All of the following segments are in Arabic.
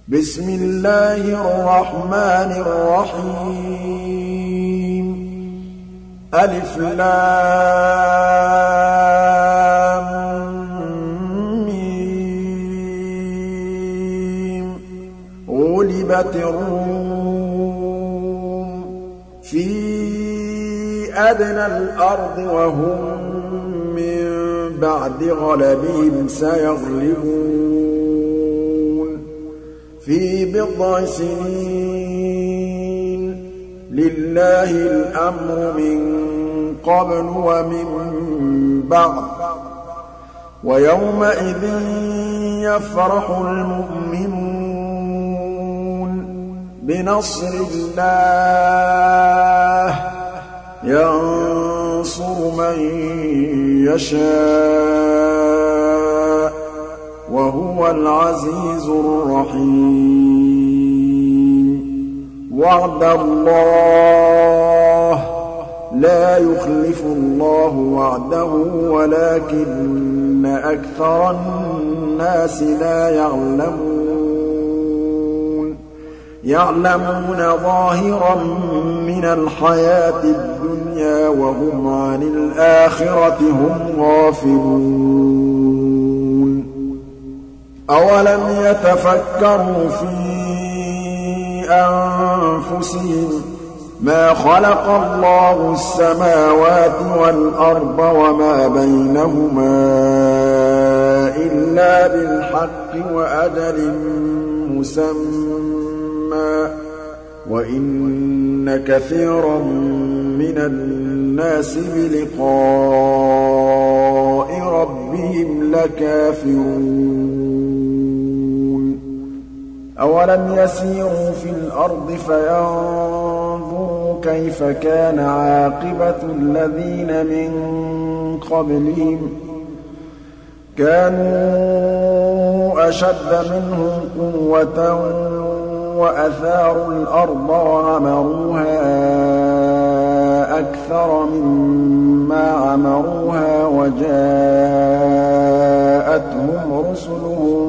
بسم الله الرحمن الرحيم ألف لام ميم غلبت الروم في أدنى الأرض وهم من بعد غلبهم سيغلبون في بضع سنين لله الأمر من قبل ومن بعد ويومئذ يفرح المؤمنون بنصر الله ينصر من يشاء وهو العزيز الرحيم وعد الله لا يخلف الله وعده ولكن أكثر الناس لا يعلمون ظاهرا من الحياة الدنيا وهم عن الآخرة هم غافلون أولم يتفكروا في أنفسهم ما خلق الله السماوات والأرض وما بينهما إلا بالحق وأجل مسمى وإن كثيرا من الناس بلقاء ربهم لكافرون أولم يسيروا في الأرض فينظروا كيف كان عاقبة الذين من قبلهم كانوا أشد منهم قوة وأثاروا الأرض وعمروها أكثر مما عمروها وجاءتهم رسلهم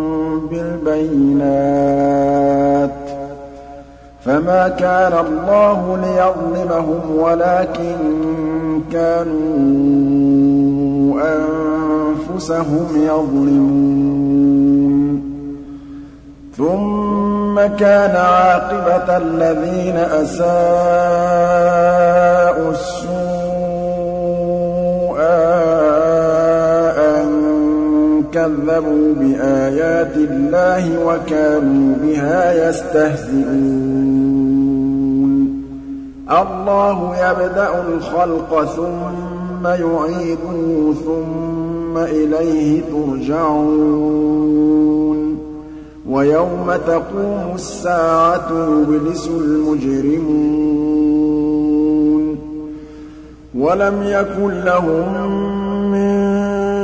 بالبينات فما كان الله ليظلمهم ولكن كانوا أنفسهم يظلمون ثم كان عاقبة الذين أساءوا السوء أن كذبوا بآيات الله وكانوا بها يستهزئون الله يبدأ الخلق ثم يعيده ثم إليه ترجعون ويوم تقوم الساعة يبلس المجرمون ولم يكن لهم من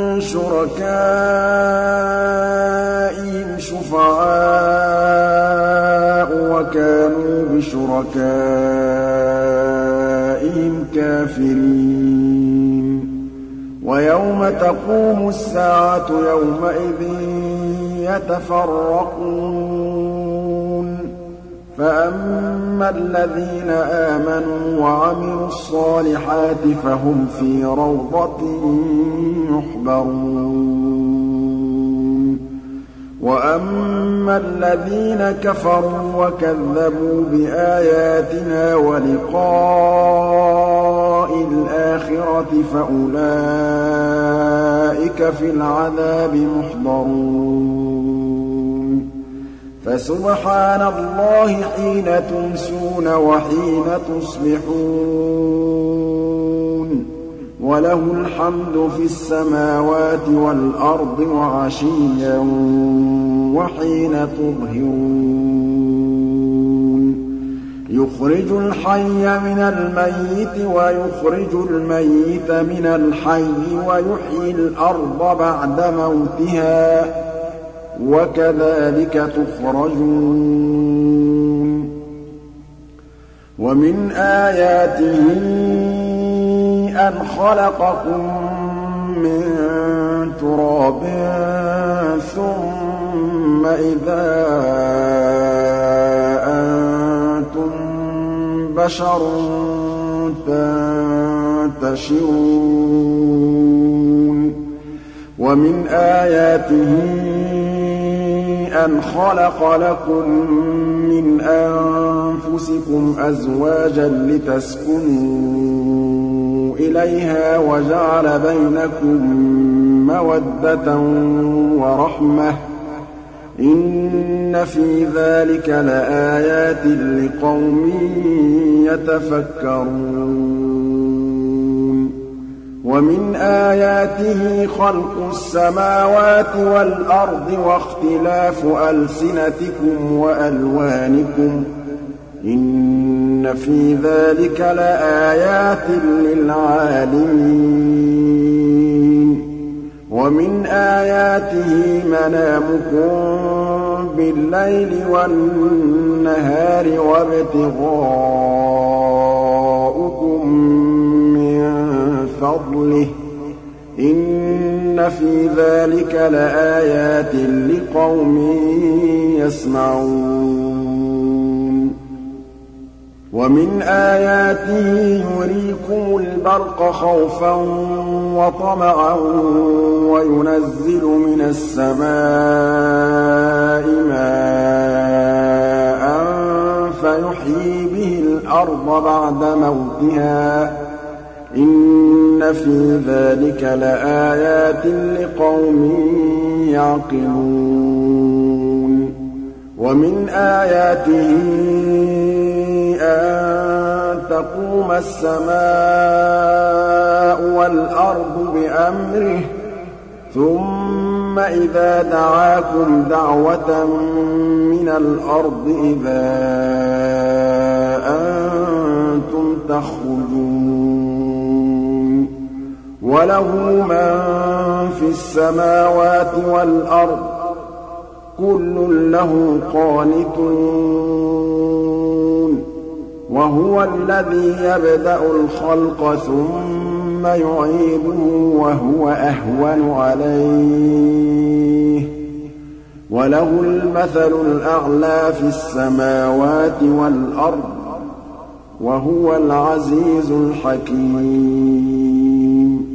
شركائهم شفعاء وكانوا بشركائهم كافرين ويوم تقوم الساعة يومئذ يتفرقون فأما الذين آمنوا وعملوا الصالحات فهم في روضة يحبرون وأما الذين كفروا وكذبوا بآياتنا ولقاء الآخرة فأولئك في العذاب محضرون فسبحان الله حين تمسون وحين تصبحون وله الحمد في السماوات والأرض وعشيا وحين تظهرون يخرج الحي من الميت ويخرج الميت من الحي ويحيي الأرض بعد موتها وكذلك تخرجون ومن آياته أن خلقكم من تراب ثم إذا بَشَرٌ تَنتَشِرُونَ وَمِنْ آيَاتِهِ أَنْ خَلَقَ لَكُم مِّنْ أَنفُسِكُمْ أَزْوَاجًا لِّتَسْكُنُوا إِلَيْهَا وَجَعَلَ بَيْنَكُم مَّوَدَّةً وَرَحْمَةً ۚ إِنَّ فِي ذَٰلِكَ لَآيَاتٍ لِّقَوْمٍ يَتَفَكَّرُونَ وَمِنْ آيَاتِهِ خَلْقُ السَّمَاوَاتِ وَالْأَرْضِ وَاخْتِلَافُ أَلْسِنَتِكُمْ وَأَلْوَانِكُمْ ۚ إِنَّ فِي ذَٰلِكَ لَآيَاتٍ لِّلْعَالِمِينَ وَمِنْ آيَاتِهِ مَنَامُكُم بِاللَّيْلِ وَالنَّهَارِ وَابْتِغَاؤُكُم مِّن فَضْلِهِ ۚ إِنَّ فِي ذَٰلِكَ لَآيَاتٍ لِّقَوْمٍ يَسْمَعُونَ وَمِنْ آيَاتِهِ يُرِيكُمُ الْبَرْقَ خَوْفًا وَطَمَعًا وَيُنَزِّلُ مِنَ السَّمَاءِ مَاءً فَيُحْيِي بِهِ الْأَرْضَ بَعْدَ مَوْتِهَا ۚ إِنَّ فِي ذَلِكَ لَآيَاتٍ لِّقَوْمٍ يَعْقِلُونَ وَمِنْ آيَاتِهِ أَن تَقُومَ السَّمَاءُ وَالْأَرْضُ بِأَمْرِهِ ثُمَّ إِذَا دَعَاكُمْ دَعْوَةً مِّنَ الْأَرْضِ إِذَا أَنتُمْ تَخْرُجُونَ وَلَهُ مَن فِي السَّمَاوَاتِ وَالْأَرْضِ ۖ كُلٌّ لَّهُ قَانِتُونَ وَهُوَ الَّذِي يَبْدَأُ الْخَلْقَ ثُمَّ يُعِيدُهُ وَهُوَ أَهْوَنُ عَلَيْهِ ۖ وَلَهُ الْمَثَلُ الْأَعْلَىٰ فِي السَّمَاوَاتِ وَالْأَرْضِ ۖ وَهُوَ الْعَزِيزُ الْحَكِيمُ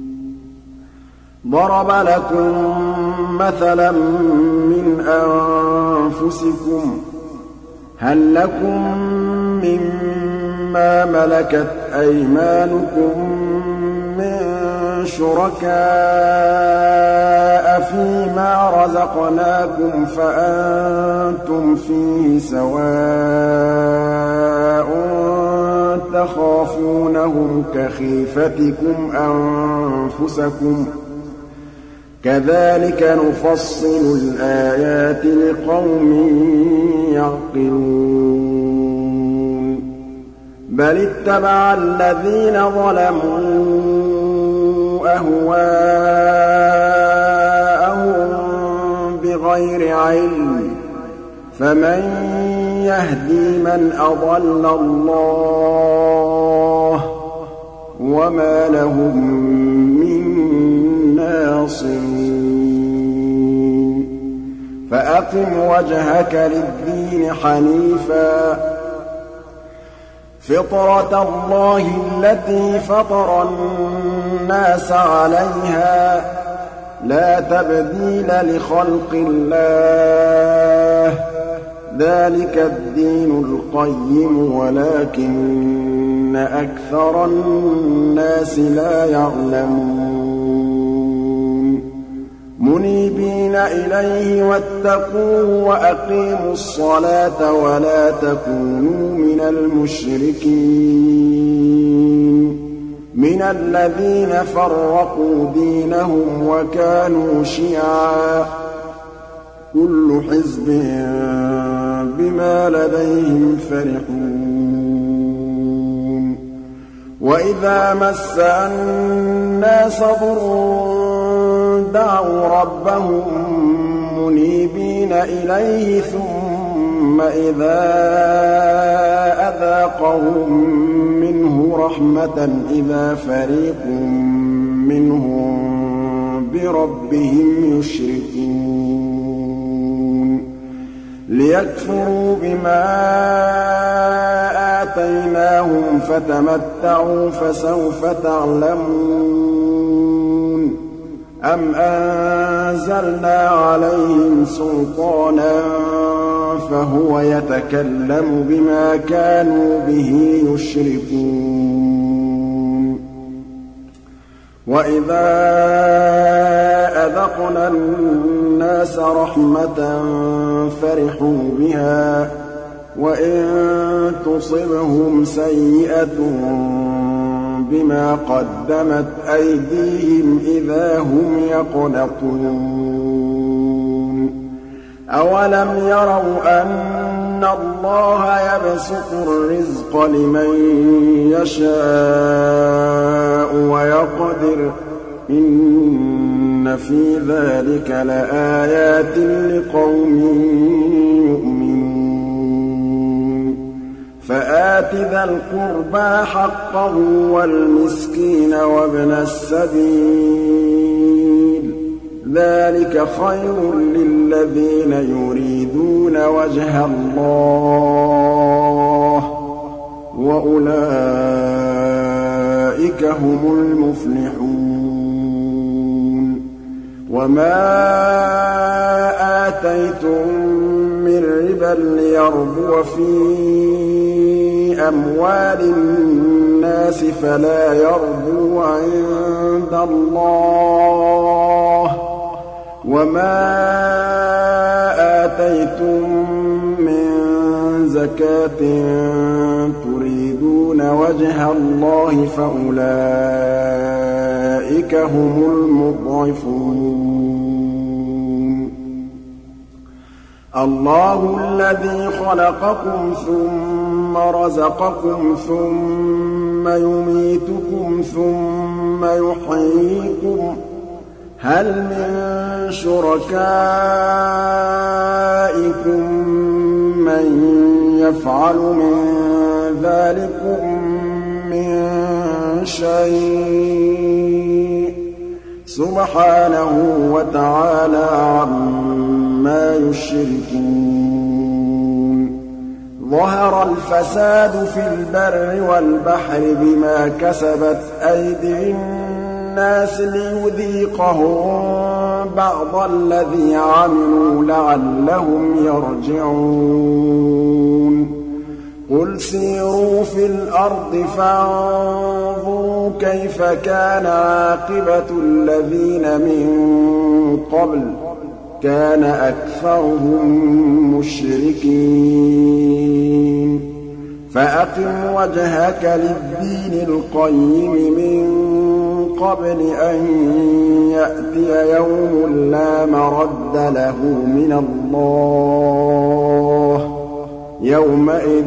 ضَرَبَ لَكُم مَّثَلًا مِّنْ أَنفُسِكُمْ ۖ هَل لَّكُم مِّمَّا مَلَكَتْ أَيْمَانُكُم مِّن شُرَكَاءَ فِيمَا رَزَقْنَاكُمْ فَأَنتُمْ فِيهِ سَوَاءٌ تَخَافُونَهُمْ كَخِيفَتِكُمْ أَنفُسَكُمْ ۚ كَذَٰلِكَ نُفَصِّلُ الْآيَاتِ لِقَوْمٍ يَعْقِلُونَ بَلِ اتَّبَعَ الَّذِينَ ظَلَمُوا أَهْوَاءَهُم بِغَيْرِ عِلْمٍ ۖ فَمَن يَهْدِي مَنْ أَضَلَّ اللَّهُ ۖ وَمَا لَهُم مِّن نَّاصِرِينَ فَأَقِمْ وَجْهَكَ لِلدِّينِ حَنِيفًا ۚ فِطْرَتَ اللَّهِ الَّتِي فَطَرَ النَّاسَ عَلَيْهَا ۚ لَا تَبْدِيلَ لِخَلْقِ اللَّهِ ۚ ذَٰلِكَ الدِّينُ الْقَيِّمُ وَلَٰكِنَّ أَكْثَرَ النَّاسِ لَا يَعْلَمُونَ مُنِيبِينَ إِلَيْهِ وَاتَّقُوهُ وَأَقِيمُوا الصَّلَاةَ وَلَا تَكُونُوا مِنَ الْمُشْرِكِينَ مِنَ الَّذِينَ فَرَّقُوا دِينَهُمْ وَكَانُوا شِيَعًا ۖ كُلُّ حِزْبٍ بِمَا لَدَيْهِمْ فَرِحُونَ وَإِذَا مَسَّ النَّاسَ ضُرٌّ دَعَوْا رَبَّهُم مُّنِيبِينَ إِلَيْهِ ثُمَّ إِذَا أَذَاقَهُم مِّنْهُ رَحْمَةً إِذَا فَرِيقٌ مِّنْهُم بِرَبِّهِمْ يُشْرِكُونَ لِيَكْفُرُوا بِمَا آتَيْنَاهُمْ فَتَمَتَّعُوا فَسَوْفَ تَعْلَمُونَ أَمْ أَنزَلْنَا عَلَيْهِمْ سُلْطَانًا فَهُوَ يَتَكَلَّمُ بِمَا كَانُوا بِهِ يُشْرِكُونَ وَإِذَا أَذَقْنَا النَّاسَ رَحْمَةً فَرِحُوا بِهَا وَإِن تُصِبْهُمْ سَيِّئَةٌ بِمَا قَدَّمَتْ أَيْدِيهِمْ إِذَا هُمْ يَقْنَطُونَ أَوَلَمْ يَرَوْا أَنَّ اللَّهَ يَبْسُطُ الرِّزْقَ لِمَن يَشَاءُ وَيَقْدِرُ ۚ إِنَّ فِي ذَٰلِكَ لَآيَاتٍ لِّقَوْمٍ يُؤْمِنُونَ فَآتِ ذَا الْقُرْبَىٰ حَقَّهُ وَالْمِسْكِينَ وَابْنَ السَّبِيلِ ۚ ذَٰلِكَ خَيْرٌ لِّلَّذِينَ يُرِيدُونَ وَجْهَ اللَّهِ ۖ وَأُولَٰئِكَ هُمُ الْمُفْلِحُونَ وَمَا آتَيْتُم مِّن رِّبًا لِّيَرْبُوَ فِي أَمْوَالِ النَّاسِ فَلَا يَرْبُو عِندَ اللَّهِ ۖ وَمَا آتَيْتُم مِّن زَكَاةٍ تُرِيدُونَ وَجْهَ اللَّهِ فَأُولَٰئِكَ هُمُ الْمُضْعِفُونَ اللَّهُ الَّذِي خَلَقَكُمْ ثُمَّ رَزَقَكُمْ ثُمَّ يُمِيتُكُمْ ثُمَّ يُحْيِيكُمْ ۖ هَلْ مِن شُرَكَائِكُم مَّن يَفْعَلُ مِن ذَٰلِكُم مِّن شَيْءٍ ۚ سُبْحَانَهُ وَتَعَالَىٰ عَمَّا يُشْرِكُونَ ظَهَرَ الْفَسَادُ فِي الْبَرِّ وَالْبَحْرِ بِمَا كَسَبَتْ أَيْدِي النَّاسِ لِيُذِيقَهُم بَعْضَ الَّذِي عَمِلُوا لَعَلَّهُمْ يَرْجِعُونَ قُلْ سِيرُوا فِي الْأَرْضِ فَانظُرُوا كَيْفَ كَانَ عَاقِبَةُ الَّذِينَ مِن قَبْلُ ۚ كَانَ أَكْثَرُهُم مُّشْرِكِينَ فَأَقِمْ وَجْهَكَ لِلدِّينِ الْقَيِّمِ مِن قَبْلِ أَن يَأْتِيَ يَوْمٌ لَّا مَرَدَّ لَهُ مِنَ اللَّهِ ۖ يَوْمَئِذٍ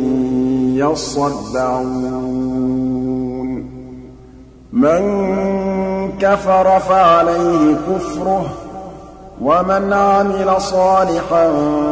يَصَّدَّعُونَ مَن كَفَرَ فَعَلَيْهِ كُفْرُهُ ۖ وَمَنْ عَمِلَ صَالِحًا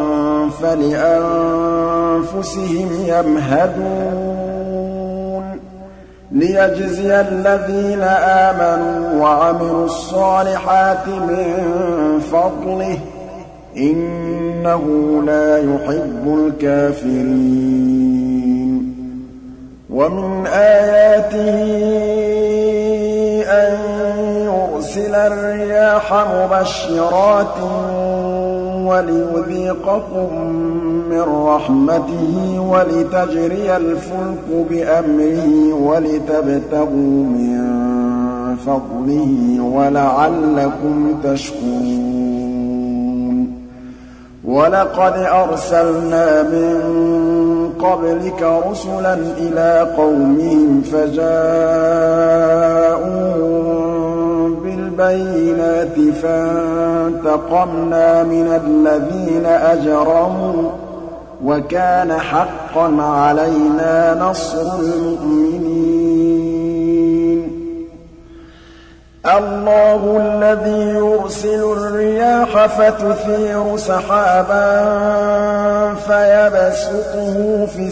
فَلِأَنفُسِهِمْ يَمْهَدُونَ لِيَجْزِيَ الَّذِينَ آمَنُوا وَعَمِلُوا الصَّالِحَاتِ مِن فَضْلِهِ ۚ إِنَّهُ لَا يُحِبُّ الْكَافِرِينَ وَمِنْ آيَاتِهِ أَن يُرْسِلَ الرِّيَاحَ مُبَشِّرَاتٍ وَلِيُذِيقَكُم مِّن رَّحْمَتِهِ وَلِتَجْرِيَ الْفُلْكُ بِأَمْرِهِ وَلِتَبْتَغُوا مِن فَضْلِهِ وَلَعَلَّكُمْ تَشْكُرُونَ وَلَقَدْ أَرْسَلْنَا مِن قَبْلِكَ رُسُلًا إِلَىٰ قَوْمِهِمْ فَجَاءُوهُم بِالْبَيِّنَاتِ فَانتَقَمْنَا مِنَ الَّذِينَ أَجْرَمُوا ۖ وَكَانَ حَقًّا عَلَيْنَا نَصْرُ الْمُؤْمِنِينَ اللَّهُ الَّذِي يُرْسِلُ الرِّيَاحَ فَتُثِيرُ سَحَابًا فَيَبْسُطُهُ فِي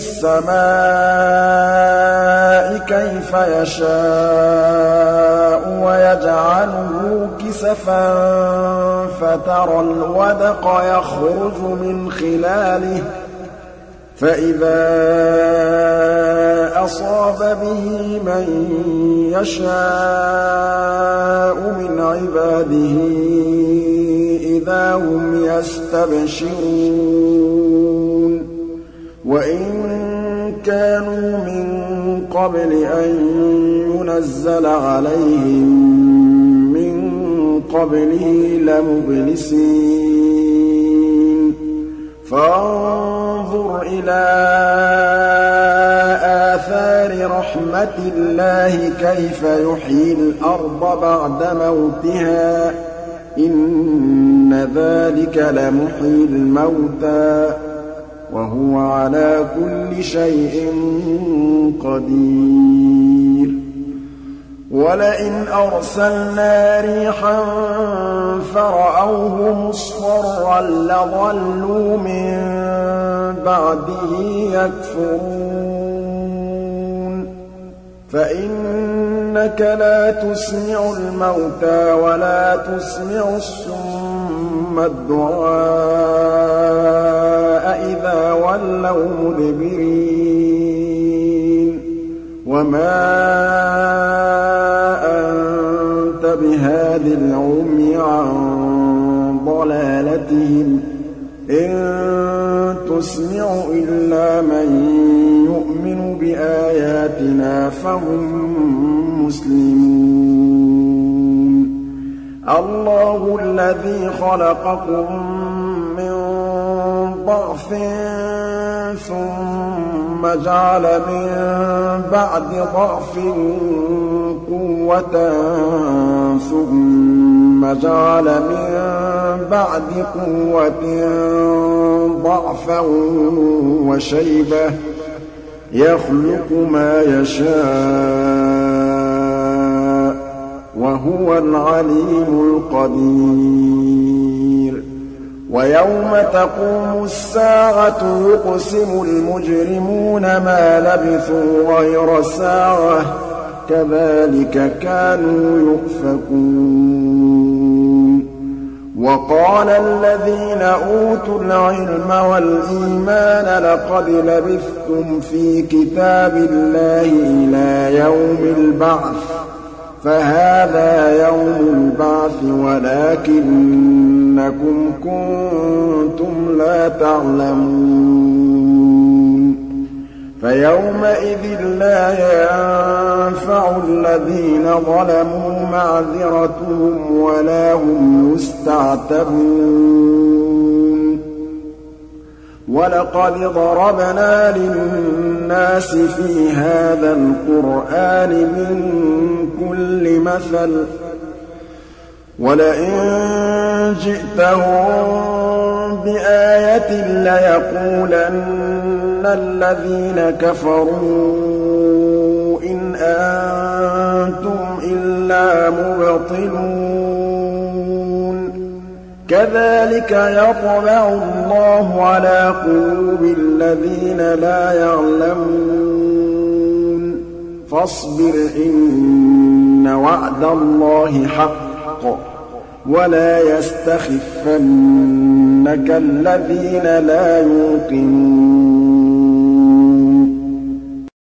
السَّمَاءِ كَيْفَ يَشَاءُ وَيَجْعَلُهُ كِسَفًا فَتَرَى الْوَدْقَ يَخْرُجُ مِنْ خِلَالِهِ فإذا أصاب به من يشاء من عباده إذا هم يستبشرون وإن كانوا من قبل أن ينزل عليهم من قبله لمبلسين فانظر إلى آثار رحمة الله كيف يحيي الأرض بعد موتها إن ذلك لمحيي الموتى وهو على كل شيء قدير ولئن أرسلنا ريحا فرأوه مصفرا لظلوا من بعده يكفرون فإنك لا تسمع الموتى ولا تسمع الصم الدعاء إذا ولوا مدبرين وما أنت بهاد العمي عن ضلالتهم إن تسمع إلا من يؤمن بآياتنا فهم مسلمون الله الذي خلقكم من ضعف ثم جعل من بعد ضعف قوة ثم جعل من بعد قوة ضعفا وشيبة يخلق ما يشاء وهو العليم القدير ويوم تقوم الساعة يقسم المجرمون ما لبثوا غير ساعة كذلك كانوا يؤفكون وقال الذين أوتوا العلم والإيمان لقد لبثتم في كتاب الله إلى يوم البعث فهذا يوم البعث ولكنكم كنتم لا تعلمون فيومئذ لا ينفع الذين ظلموا معذرتهم ولا هم يستعتبون ولقد ضربنا للناس في هذا القرآن من كل مثل ولئن جئتهم بآية ليقولن الذين كفروا إن أنتم إلا مبطلون كذلك يطبع الله على قلوب الذين لا يعلمون فاصبر إن وعد الله حق ولا يستخفنك الذين لا يوقنون